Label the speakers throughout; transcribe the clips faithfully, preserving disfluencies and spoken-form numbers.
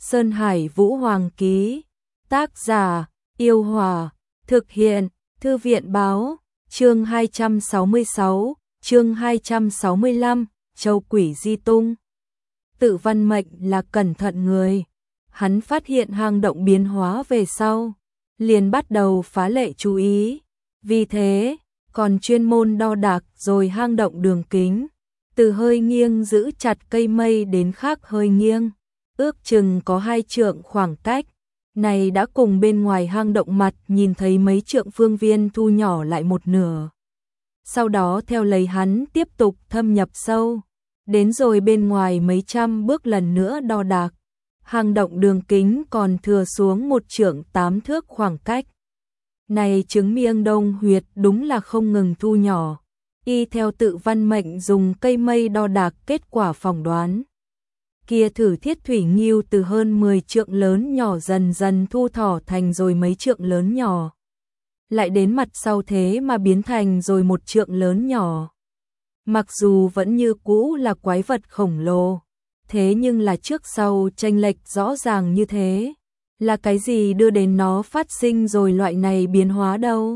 Speaker 1: Sơn Hải Vũ Hoàng ký. Tác giả: Yêu Hòa. Thực hiện: Thư viện báo. Chương hai trăm sáu mươi sáu, chương hai trăm sáu mươi lăm, Châu Quỷ Di Tung. Tự Văn Mệnh là cẩn thận người. Hắn phát hiện hang động biến hóa về sau, liền bắt đầu phá lệ chú ý. Vì thế, còn chuyên môn đo đạc rồi hang động đường kính, từ hơi nghiêng giữ chặt cây mây đến khác hơi nghiêng, ước chừng có hai trượng khoảng cách. Này đã cùng bên ngoài hang động mặt nhìn thấy mấy trượng phương viên thu nhỏ lại một nửa. Sau đó theo lấy hắn tiếp tục thâm nhập sâu, đến rồi bên ngoài mấy trăm bước lần nữa đo đạc. Hang động đường kính còn thừa xuống một trượng tám thước khoảng cách. Này chứng miêng đông huyệt đúng là không ngừng thu nhỏ. Y theo Tự Văn Mệnh dùng cây mây đo đạc kết quả phỏng đoán. Kia thử thiết thủy nghiêu từ hơn mười trượng lớn nhỏ dần dần thu thỏ thành rồi mấy trượng lớn nhỏ. Lại đến mặt sau thế mà biến thành rồi một trượng lớn nhỏ. Mặc dù vẫn như cũ là quái vật khổng lồ, thế nhưng là trước sau chênh lệch rõ ràng như thế. Là cái gì đưa đến nó phát sinh rồi loại này biến hóa đâu?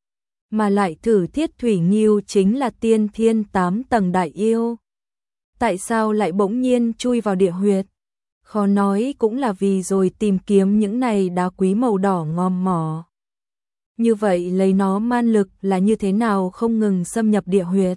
Speaker 1: Mà lại thử thiết thủy nghiêu chính là tiên thiên tám tầng đại yêu. Tại sao lại bỗng nhiên chui vào địa huyệt? Khó nói cũng là vì rồi tìm kiếm những này đá quý màu đỏ ngòm mỏ. Như vậy lấy nó man lực là như thế nào không ngừng xâm nhập địa huyệt?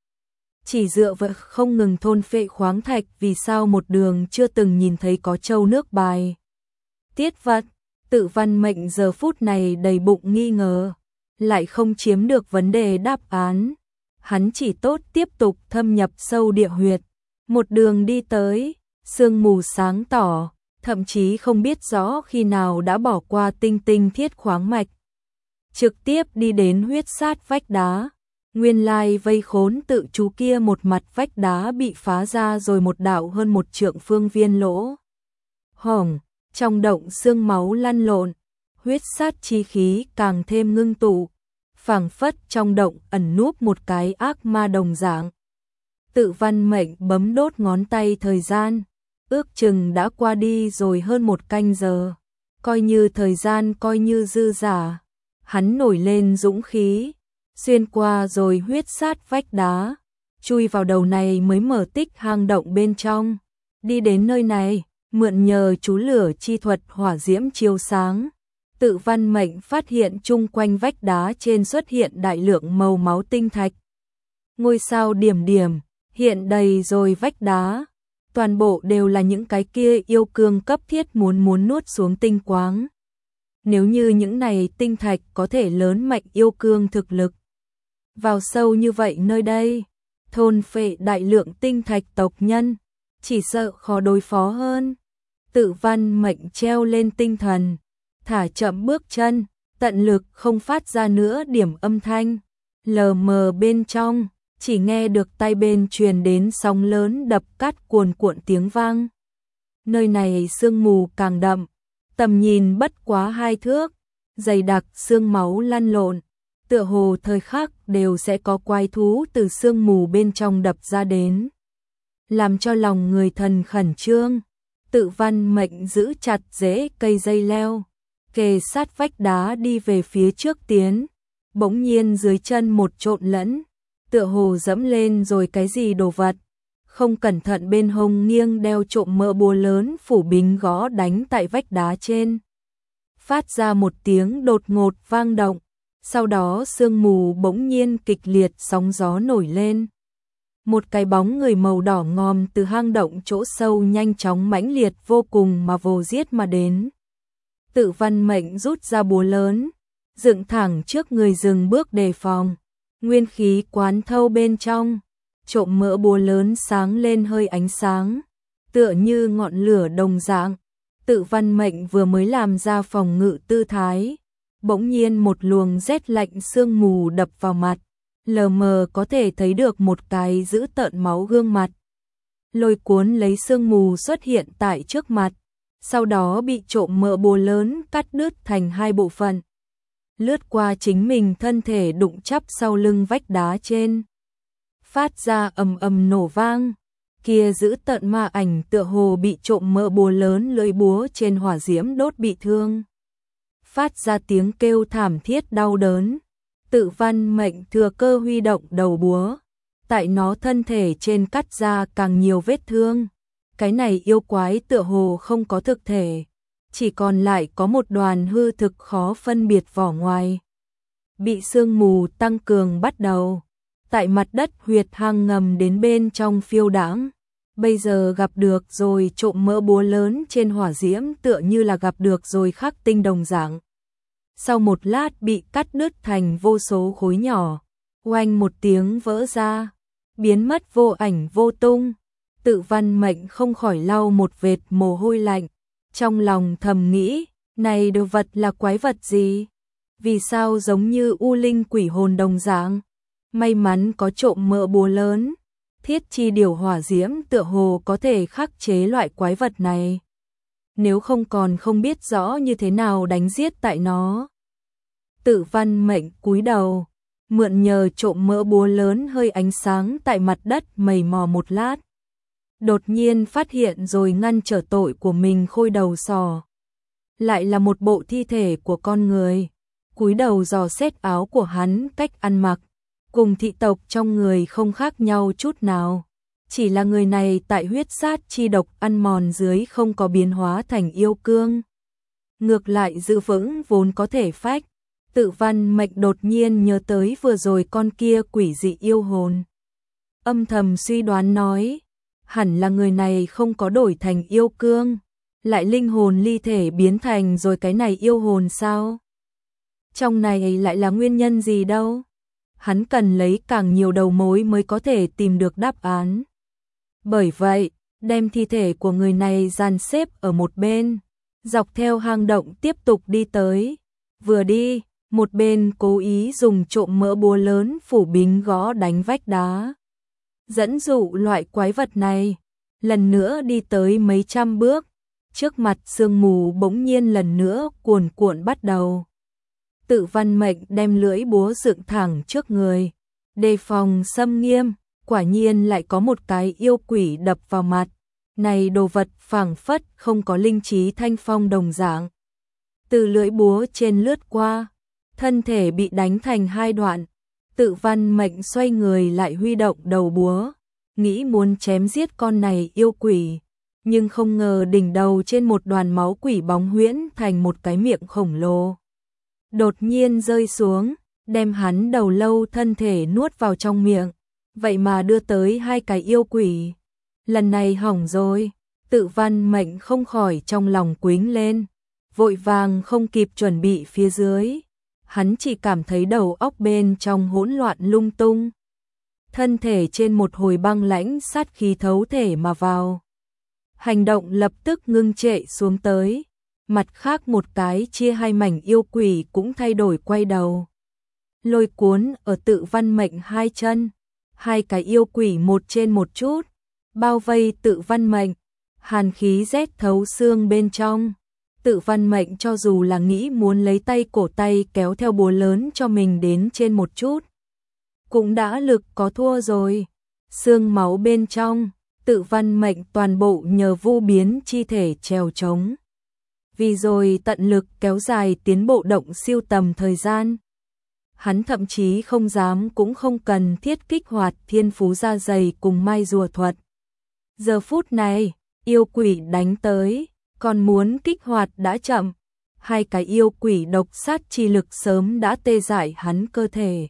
Speaker 1: Chỉ dựa vào không ngừng thôn phệ khoáng thạch, vì sao một đường chưa từng nhìn thấy có châu nước bài? Tiết vật, Tự Văn Mệnh giờ phút này đầy bụng nghi ngờ, lại không chiếm được vấn đề đáp án. Hắn chỉ tốt tiếp tục thâm nhập sâu địa huyệt. Một đường đi tới, sương mù sáng tỏ, thậm chí không biết rõ khi nào đã bỏ qua tinh tinh thiết khoáng mạch. Trực tiếp đi đến huyết sát vách đá. Nguyên lai vây khốn tự chú kia một mặt vách đá bị phá ra rồi một đạo hơn một trượng phương viên lỗ hổng, trong động xương máu lăn lộn, huyết sát chi khí càng thêm ngưng tụ, phảng phất trong động ẩn núp một cái ác ma đồng dạng. Tự Văn Mệnh bấm đốt ngón tay thời gian, ước chừng đã qua đi rồi hơn một canh giờ, coi như thời gian coi như dư giả. Hắn nổi lên dũng khí, xuyên qua rồi huyết sát vách đá, chui vào đầu này mới mở tích hang động bên trong. Đi đến nơi này, mượn nhờ chú lửa chi thuật hỏa diễm chiếu sáng, Tự Văn Mệnh phát hiện chung quanh vách đá trên xuất hiện đại lượng màu máu tinh thạch. Ngôi sao điểm điểm, hiện đầy rồi vách đá, toàn bộ đều là những cái kia yêu cương cấp thiết muốn muốn nuốt xuống tinh quáng. Nếu như những này tinh thạch có thể lớn mạnh yêu cương thực lực, vào sâu như vậy nơi đây, thôn phệ đại lượng tinh thạch tộc nhân, chỉ sợ khó đối phó hơn. Tự Văn Mệnh treo lên tinh thần, thả chậm bước chân, tận lực không phát ra nữa điểm âm thanh. Lờ mờ bên trong, chỉ nghe được tai bên truyền đến sóng lớn đập cát cuồn cuộn tiếng vang. Nơi này sương mù càng đậm, tầm nhìn bất quá hai thước, dày đặc sương máu lăn lộn, tựa hồ thời khắc đều sẽ có quái thú từ sương mù bên trong đập ra đến, làm cho lòng người thần khẩn trương. Tự Văn Mệnh giữ chặt rễ cây dây leo, kề sát vách đá đi về phía trước tiến, bỗng nhiên dưới chân một trộn lẫn, tựa hồ dẫm lên rồi cái gì đồ vật, không cẩn thận bên hông nghiêng đeo trộm mỡ búa lớn phủ bính gõ đánh tại vách đá trên. Phát ra một tiếng đột ngột vang động, sau đó sương mù bỗng nhiên kịch liệt sóng gió nổi lên. Một cái bóng người màu đỏ ngòm từ hang động chỗ sâu nhanh chóng mãnh liệt vô cùng mà vồ giết mà đến. Tự Văn Mệnh rút ra búa lớn, dựng thẳng trước người dừng bước đề phòng, nguyên khí quán thâu bên trong. Trộm mỡ búa lớn sáng lên hơi ánh sáng, tựa như ngọn lửa đồng dạng. Tự Văn Mệnh vừa mới làm ra phòng ngự tư thái, bỗng nhiên một luồng rét lạnh sương mù đập vào mặt, lờ mờ có thể thấy được một cái dữ tợn máu gương mặt. Lôi cuốn lấy sương mù xuất hiện tại trước mặt, sau đó bị trộm mỡ búa lớn cắt đứt thành hai bộ phận, lướt qua chính mình thân thể đụng chắp sau lưng vách đá trên, phát ra ầm ầm nổ vang. kia giữ tận ma ảnh tựa hồ bị trộm mỡ búa lớn lưỡi búa trên hỏa diễm đốt bị thương. Phát ra tiếng kêu thảm thiết đau đớn. Tự Văn Mệnh thừa cơ huy động đầu búa. Tại nó thân thể trên cắt ra càng nhiều vết thương. Cái này yêu quái tựa hồ không có thực thể. Chỉ còn lại có một đoàn hư thực khó phân biệt vỏ ngoài. Bị sương mù tăng cường bắt đầu. Tại mặt đất huyệt hang ngầm đến bên trong phiêu đãng. Bây giờ gặp được rồi trộm mỡ búa lớn trên hỏa diễm tựa như là gặp được rồi khắc tinh đồng dạng. Sau một lát bị cắt đứt thành vô số khối nhỏ. Oanh một tiếng vỡ ra. Biến mất vô ảnh vô tung. Tự Văn Mệnh không khỏi lau một vệt mồ hôi lạnh. Trong lòng thầm nghĩ, này đồ vật là quái vật gì? Vì sao giống như u linh quỷ hồn đồng dạng? May mắn có trộm mỡ búa lớn. Thiết chi điều hỏa diễm tựa hồ có thể khắc chế loại quái vật này. Nếu không còn không biết rõ như thế nào đánh giết tại nó. Tự Văn Mệnh cúi đầu, mượn nhờ trộm mỡ búa lớn hơi ánh sáng tại mặt đất mày mò một lát. Đột nhiên phát hiện rồi ngăn trở tội của mình khôi đầu sò. Lại là một bộ thi thể của con người. Cúi đầu dò xét áo của hắn cách ăn mặc. Cùng thị tộc trong người không khác nhau chút nào. Chỉ là người này tại huyết sát chi độc ăn mòn dưới không có biến hóa thành yêu cương. Ngược lại giữ vững vốn có thể phách. Tự Văn Mệnh đột nhiên nhớ tới vừa rồi con kia quỷ dị yêu hồn. Âm thầm suy đoán nói, hẳn là người này không có đổi thành yêu cương, lại linh hồn ly thể biến thành rồi cái này yêu hồn sao? Trong này lại là nguyên nhân gì đâu? Hắn cần lấy càng nhiều đầu mối mới có thể tìm được đáp án. Bởi vậy, đem thi thể của người này dàn xếp ở một bên, dọc theo hang động tiếp tục đi tới. Vừa đi, một bên cố ý dùng trộm mỡ búa lớn phủ bính gõ đánh vách đá. Dẫn dụ loại quái vật này, lần nữa đi tới mấy trăm bước, trước mặt sương mù bỗng nhiên lần nữa cuồn cuộn bắt đầu. Tự Văn Mệnh đem lưỡi búa dựng thẳng trước người, đề phòng xâm nghiêm, quả nhiên lại có một cái yêu quỷ đập vào mặt. Này đồ vật phảng phất không có linh trí thanh phong đồng dạng. Từ lưỡi búa trên lướt qua, thân thể bị đánh thành hai đoạn. Tự Văn Mệnh xoay người lại huy động đầu búa, nghĩ muốn chém giết con này yêu quỷ, nhưng không ngờ đỉnh đầu trên một đoàn máu quỷ bóng huyễn thành một cái miệng khổng lồ. Đột nhiên rơi xuống, đem hắn đầu lâu thân thể nuốt vào trong miệng, vậy mà đưa tới hai cái yêu quỷ. Lần này hỏng rồi, Tự Văn Mệnh không khỏi trong lòng quính lên, vội vàng không kịp chuẩn bị phía dưới. Hắn chỉ cảm thấy đầu óc bên trong hỗn loạn lung tung. Thân thể trên một hồi băng lãnh sát khí thấu thể mà vào. Hành động lập tức ngưng trệ xuống tới. Mặt khác một cái chia hai mảnh yêu quỷ cũng thay đổi quay đầu. Lôi cuốn ở Tự Văn Mệnh hai chân. Hai cái yêu quỷ một trên một chút. Bao vây Tự Văn Mệnh. Hàn khí rét thấu xương bên trong. Tự Văn Mệnh cho dù là nghĩ muốn lấy tay cổ tay kéo theo búa lớn cho mình đến trên một chút, cũng đã lực có thua rồi. Xương máu bên trong, Tự Văn Mệnh toàn bộ nhờ vu biến chi thể trèo trống. Vì rồi tận lực kéo dài tiến bộ động siêu tầm thời gian. Hắn thậm chí không dám cũng không cần thiết kích hoạt thiên phú da dày cùng mai rùa thuật. Giờ phút này, yêu quỷ đánh tới. Còn muốn kích hoạt đã chậm, hai cái yêu quỷ độc sát chi lực sớm đã tê dại hắn cơ thể,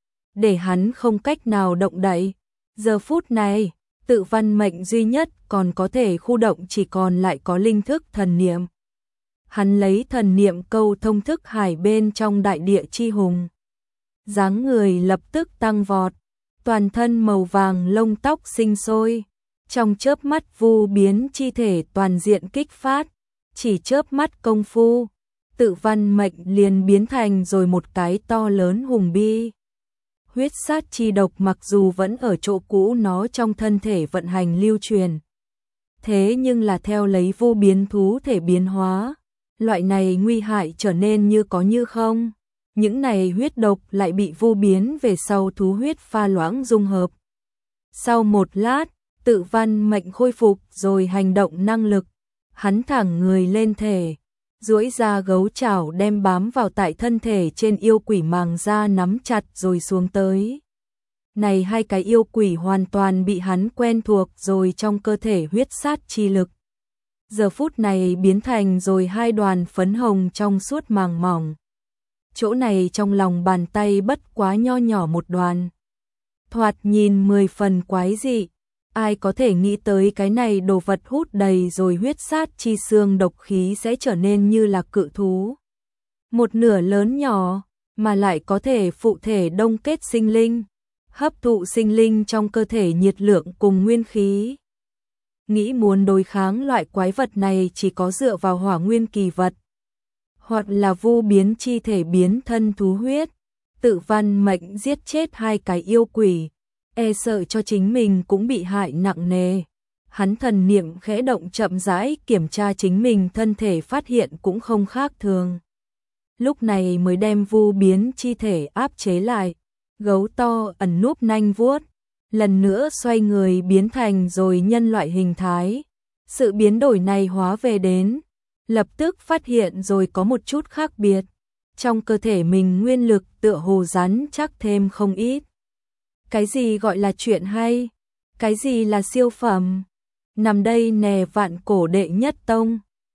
Speaker 1: để hắn không cách nào động đậy. Giờ phút này, Tự Văn Mệnh duy nhất còn có thể khu động chỉ còn lại có linh thức thần niệm. Hắn lấy thần niệm câu thông thức hải bên trong đại địa chi hùng. Dáng người lập tức tăng vọt, toàn thân màu vàng lông tóc sinh sôi. Trong chớp mắt vu biến chi thể toàn diện kích phát, chỉ chớp mắt công phu, Tự Văn Mệnh liền biến thành rồi một cái to lớn hùng bi. Huyết sát chi độc mặc dù vẫn ở chỗ cũ nó trong thân thể vận hành lưu truyền. Thế nhưng là theo lấy vu biến thú thể biến hóa, loại này nguy hại trở nên như có như không. Những này huyết độc lại bị vu biến về sau thú huyết pha loãng dung hợp. Sau một lát, tự văn mệnh khôi phục rồi hành động năng lực, hắn thẳng người lên thể, duỗi ra gấu chảo đem bám vào tại thân thể trên yêu quỷ màng da nắm chặt rồi xuống tới. Này hai cái yêu quỷ hoàn toàn bị hắn quen thuộc rồi trong cơ thể huyết sát chi lực. Giờ phút này biến thành rồi hai đoàn phấn hồng trong suốt màng mỏng. Chỗ này trong lòng bàn tay bất quá nho nhỏ một đoàn. Thoạt nhìn mười phần quái dị. Ai có thể nghĩ tới cái này đồ vật hút đầy rồi huyết sát chi xương độc khí sẽ trở nên như là cự thú. Một nửa lớn nhỏ, mà lại có thể phụ thể đông kết sinh linh, hấp thụ sinh linh trong cơ thể nhiệt lượng cùng nguyên khí. Nghĩ muốn đối kháng loại quái vật này chỉ có dựa vào hỏa nguyên kỳ vật, hoặc là vu biến chi thể biến thân thú huyết, tự văn mệnh giết chết hai cái yêu quỷ. E sợ cho chính mình cũng bị hại nặng nề. Hắn thần niệm khẽ động chậm rãi kiểm tra chính mình thân thể phát hiện cũng không khác thường. Lúc này mới đem vu biến chi thể áp chế lại. Gấu to ẩn núp nanh vuốt, lần nữa xoay người biến thành rồi nhân loại hình thái. Sự biến đổi này hóa về đến, lập tức phát hiện rồi có một chút khác biệt. Trong cơ thể mình nguyên lực tựa hồ rắn chắc thêm không ít. Cái gì gọi là chuyện hay? Cái gì là siêu phẩm? Nằm đây nè vạn cổ đệ nhất tông.